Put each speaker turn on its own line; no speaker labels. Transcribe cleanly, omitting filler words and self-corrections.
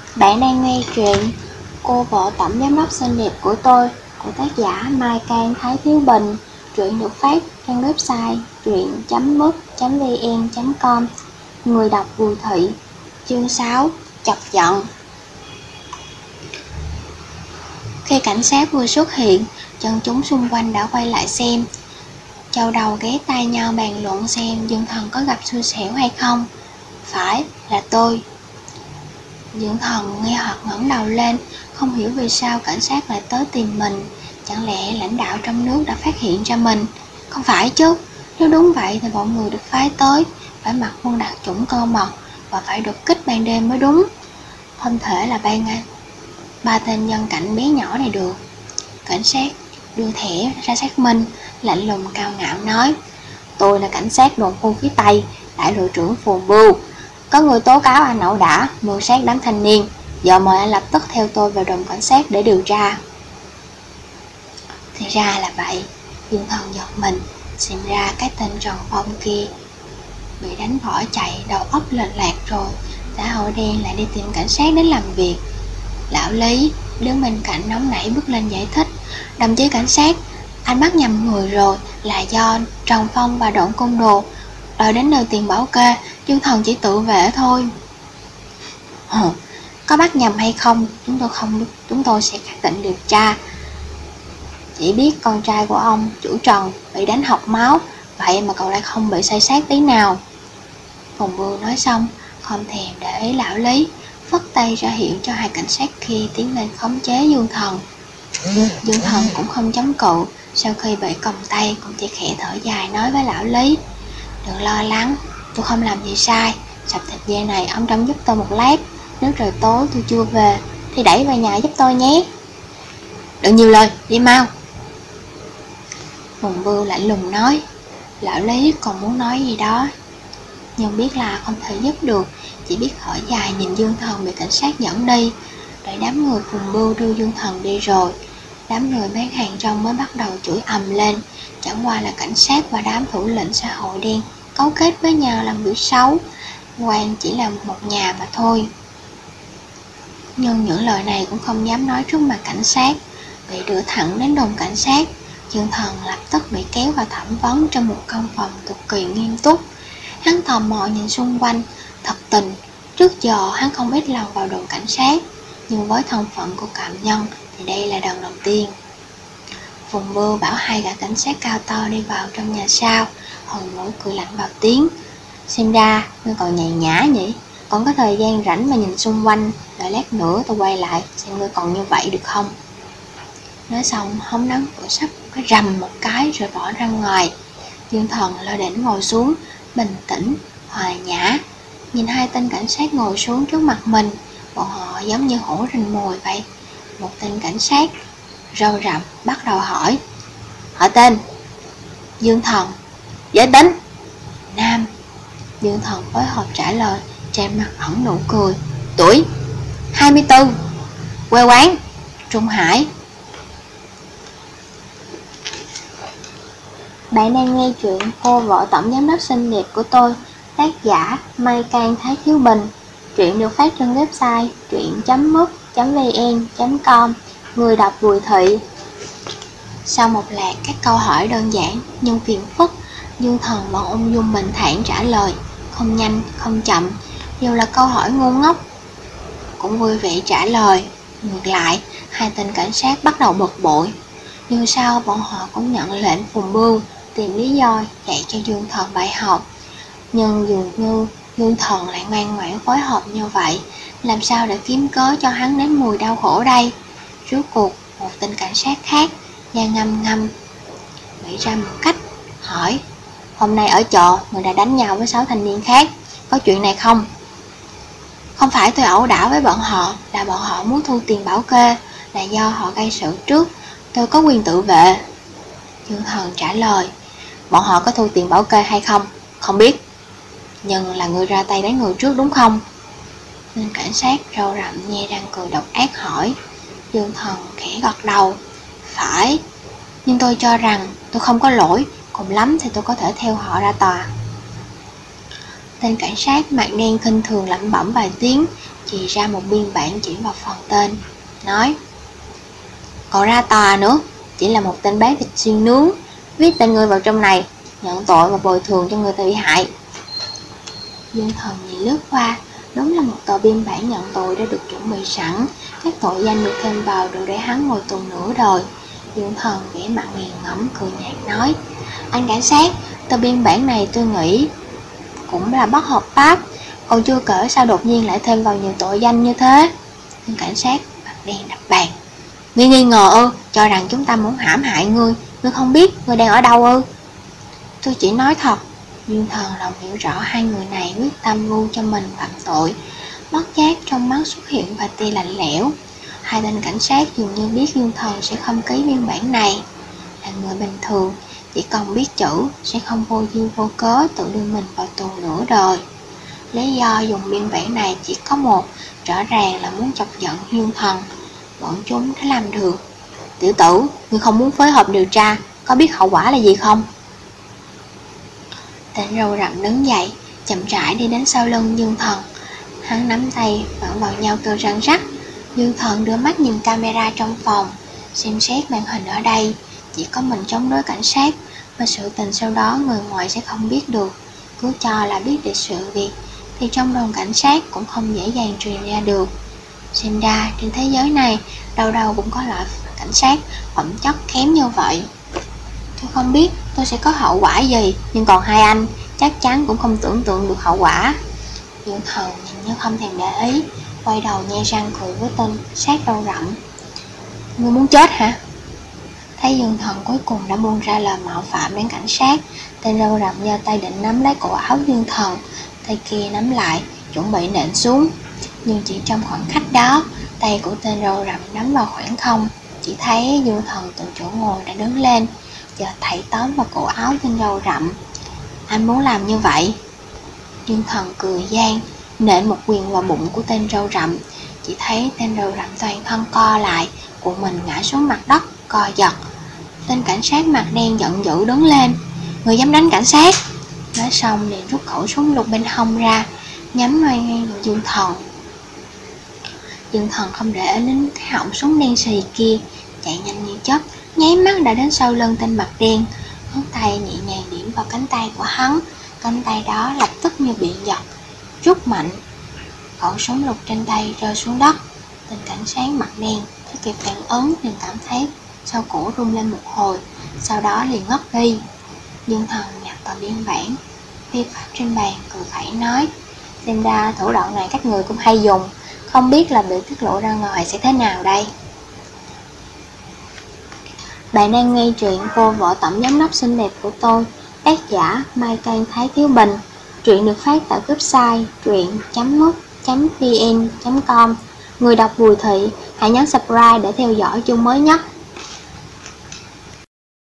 Bạn đang nghe truyện Cô vợ tổng giám đốc xinh đẹp của tôi của tác giả Mai Can Thái Thiếu Bình. Truyện được phát trên website truyện.mút.vn.com. Người đọc Bùi Thị. Chương 6. Chọc giận. Khi cảnh sát vừa xuất hiện, dân chúng xung quanh đã quay lại xem. Châu đầu ghé tai nhau bàn luận xem Dương Thần có gặp xui xẻo hay không. Phải là tôi. Dương Thần nghe hoặc ngẩng đầu lên, không hiểu vì sao cảnh sát lại tới tìm mình. Chẳng lẽ lãnh đạo trong nước đã phát hiện ra mình? Không phải chứ, nếu đúng vậy thì bọn người được phái tới phải mặc quân đặc chủng cơ mật và phải đột kích ban đêm mới đúng. Không thể là ba tên dân cảnh bé nhỏ này được. Cảnh sát đưa thẻ ra xác minh, lạnh lùng cao ngạo nói: tôi là cảnh sát đồn khu phía Tây, đại đội trưởng Phù Bưu. Có người tố cáo anh ẩu đả, mưu sát đám thanh niên. Giờ mời anh lập tức theo tôi vào đồn cảnh sát để điều tra. Thì ra là vậy. Dương Thần giật mình. Xem ra cái tên Trần Phong kia bị đánh bỏ chạy, đầu óc lệch lạc rồi. Xã hội đen lại đi tìm cảnh sát đến làm việc. Lão Lý đứng bên cạnh nóng nảy bước lên giải thích: đồng chí cảnh sát, anh bắt nhầm người rồi, là do Trần Phong và Độn Côn Đồ đòi đến nơi tiền bảo kê. Dương Thần chỉ tự vệ thôi. Có bắt nhầm hay không, chúng tôi sẽ xác định điều tra. Chỉ biết con trai của ông chủ Trần bị đánh học máu, vậy mà cậu lại không bị say sát tí nào. Phùng Bưu nói xong, không thèm để ý lão Lý, phất tay ra hiệu cho hai cảnh sát kia tiến lên khống chế Dương Thần. Dương Thần cũng không chống cự, sau khi bị còng tay cũng chỉ khẽ thở dài nói với lão Lý: đừng lo lắng, tôi không làm gì sai. Sập thịt dê này ông trông giúp tôi một lát, nếu trời tối tôi chưa về thì đẩy về nhà giúp tôi nhé. Đừng nhiều lời, đi mau. Phùng Bưu lạnh lùng nói. Lão Lý còn muốn nói gì đó, nhưng biết là không thể giúp được, chỉ biết thở dài nhìn Dương Thần bị cảnh sát dẫn đi. Đợi đám người Phùng Bưu đưa Dương Thần đi rồi, đám người bán hàng rong mới bắt đầu chửi ầm lên. Chẳng qua là cảnh sát và đám thủ lĩnh xã hội đen cấu kết với nhau làm việc xấu, quan chỉ là một nhà mà thôi. Nhưng những lời này cũng không dám nói trước mặt cảnh sát. Bị đưa thẳng đến đồn cảnh sát, Dương Thần lập tức bị kéo vào thẩm vấn trong một căn phòng cực kỳ nghiêm túc. Hắn tò mò nhìn xung quanh. Thật tình, trước giờ hắn không ít lần vào đồn cảnh sát, nhưng với thân phận của phạm nhân thì đây là lần đầu tiên. Phùng Bưu bảo hai gã cảnh sát cao to đi vào trong nhà sau, Hòn Nổi cười lạnh vào tiếng: xem ra ngươi còn nhàn nhã nhỉ, còn có thời gian rảnh mà nhìn xung quanh, đợi lát nữa tôi quay lại xem ngươi còn như vậy được không. Nói xong hóng nắng cửa sắt cái rầm một cái rồi bỏ ra ngoài. Dương Thần lơ đễnh ngồi xuống, bình tĩnh, hòa nhã, nhìn hai tên cảnh sát ngồi xuống trước mặt mình. Bọn họ giống như hổ rình mồi vậy. Một tên cảnh sát râu rậm bắt đầu hỏi: họ tên? Dương Thần. Giới tính? Nam. Dương Thần phối hợp trả lời, trên mặt ẩn nụ cười. Tuổi? 24. Quê quán? Trung Hải. Bạn đang nghe chuyện Cô vợ tổng giám đốc xinh đẹp của tôi, tác giả Mai Can Thái Thiếu Bình. Truyện được phát trên website truyện.mút.vn.com. Người đọc Bùi Thị. Sau một loạt các câu hỏi đơn giản nhưng phiền phức, Dương Thần vẫn ung dung bình thản trả lời, không nhanh không chậm. Dù là câu hỏi ngu ngốc cũng vui vẻ trả lời. Ngược lại, hai tên cảnh sát bắt đầu bực bội. Nhưng sau bọn họ cũng nhận lệnh Phùng Bưu tìm lý do dạy cho Dương Thần bài học. Nhưng dường như Dương Thần lại ngoan ngoãn phối hợp như vậy, làm sao để kiếm cớ cho hắn nếm mùi đau khổ đây. Rốt cuộc một tên cảnh sát khác da ngâm ngâm nghĩ ra một cách, hỏi: hôm nay ở chợ người đã đánh nhau với 6 thanh niên khác, có chuyện này không? Không phải tôi ẩu đả với bọn họ, là bọn họ muốn thu tiền bảo kê, là do họ gây sự trước, tôi có quyền tự vệ. Dương Thần trả lời: bọn họ có thu tiền bảo kê hay không, không biết, nhưng là người ra tay đánh người trước đúng không? Nên cảnh sát râu rậm nhe răng cười độc ác hỏi. Dương Thần khẽ gật đầu: phải, nhưng tôi cho rằng tôi không có lỗi, cùng lắm thì tôi có thể theo họ ra tòa. Tên cảnh sát mặt đen khinh thường lẩm bẩm vài tiếng, chỉ ra một biên bản chỉ vào phần tên, nói: còn ra tòa nữa, chỉ là một tên bán thịt xiên nướng, viết tên người vào trong này, nhận tội và bồi thường cho người bị hại. Dương Thần nhìn lướt qua, đúng là một tờ biên bản nhận tội đã được chuẩn bị sẵn, các tội danh được thêm vào đủ để hắn ngồi tù nửa đời. Dương Thần vẻ mặt nghiền ngẫm cười nhạt nói: anh cảnh sát, tờ biên bản này tôi nghĩ cũng là bất hợp pháp, còn chưa kể sao đột nhiên lại thêm vào nhiều tội danh như thế. Nhưng cảnh sát mặt đen đập bàn: ngươi nghi ngờ ư? Cho rằng chúng ta muốn hãm hại ngươi không biết ngươi đang ở đâu ư? Tôi chỉ nói thật. Dương Thần lòng hiểu rõ hai người này quyết tâm vu cho mình phạm tội, bất giác trong mắt xuất hiện vài tia lạnh lẽo. Hai tên cảnh sát dường như biết Dương Thần sẽ không ký biên bản này. Là người bình thường, chỉ cần biết chữ sẽ không vô duyên vô cớ tự đưa mình vào tù nửa đời. Lý do dùng biên bản này chỉ có một, rõ ràng là muốn chọc giận Dương Thần. Bọn chúng đã làm được. Tiểu tử, ngươi không muốn phối hợp điều tra, có biết hậu quả là gì không? Tên râu rậm đứng dậy, chậm rãi đi đến sau lưng Dương Thần. Hắn nắm tay vặn vào nhau kêu răng rắc. Dương Thần đưa mắt nhìn camera trong phòng, xem xét màn hình ở đây. Chỉ có mình chống đối cảnh sát, và sự tình sau đó người ngoài sẽ không biết được. Cứ cho là biết được sự việc thì trong đồn cảnh sát cũng không dễ dàng truyền ra được. Xem ra trên thế giới này đâu đâu cũng có loại cảnh sát phẩm chất kém như vậy. Tôi không biết tôi sẽ có hậu quả gì, nhưng còn hai anh chắc chắn cũng không tưởng tượng được hậu quả. Dương Thần nhìn như không thèm để ý, quay đầu nhe răng cười với tên sát râu rậm. Ngươi muốn chết hả? Thấy Dương Thần cuối cùng đã buông ra lời mạo phạm đến cảnh sát, tên râu rậm giơ tay định nắm lấy cổ áo Dương Thần, tay kia nắm lại chuẩn bị nện xuống. Nhưng chỉ trong khoảng khắc đó, tay của tên râu rậm nắm vào khoảng không. Chỉ thấy Dương Thần từ chỗ ngồi đã đứng lên, giờ thảy tóm vào cổ áo tên râu rậm. Anh muốn làm như vậy? Dương Thần cười gian, nện một quyền vào bụng của tên râu rậm. Chỉ thấy tên râu rậm toàn thân co lại, của mình ngã xuống mặt đất, co giật. Tên cảnh sát mặt đen giận dữ đứng lên: người dám đánh cảnh sát? Nói xong liền rút khẩu súng lục bên hông ra, nhắm ngay vào Dương Thần. Dương Thần không để ý đến cái họng súng đen xì kia, chạy nhanh như chớp, nháy mắt đã đến sau lưng tên mặt đen. Ngón tay nhẹ nhàng điểm vào cánh tay của hắn, cánh tay đó lập tức như bị giật, rút mạnh. Khẩu súng lục trên tay rơi xuống đất. Tên cảnh sát mặt đen thấy kịp phản ứng liền cảm thấy sau cổ rung lên một hồi, sau đó liền ngất đi. Dương Thần nhặt tờ biên bản vi phạm trên bàn, cười khẩy nói: xem ra thủ đoạn này các người cũng hay dùng, không biết là bị tiết lộ ra ngoài sẽ thế nào đây. Bạn đang nghe truyện Cô vợ tổng giám đốc xinh đẹp của tôi, tác giả Mai Can Thái Thiếu Bình. Truyện được phát tại website truyện.mútvn.com. Người đọc Bùi Thị. Hãy nhấn subscribe để theo dõi chương mới nhất.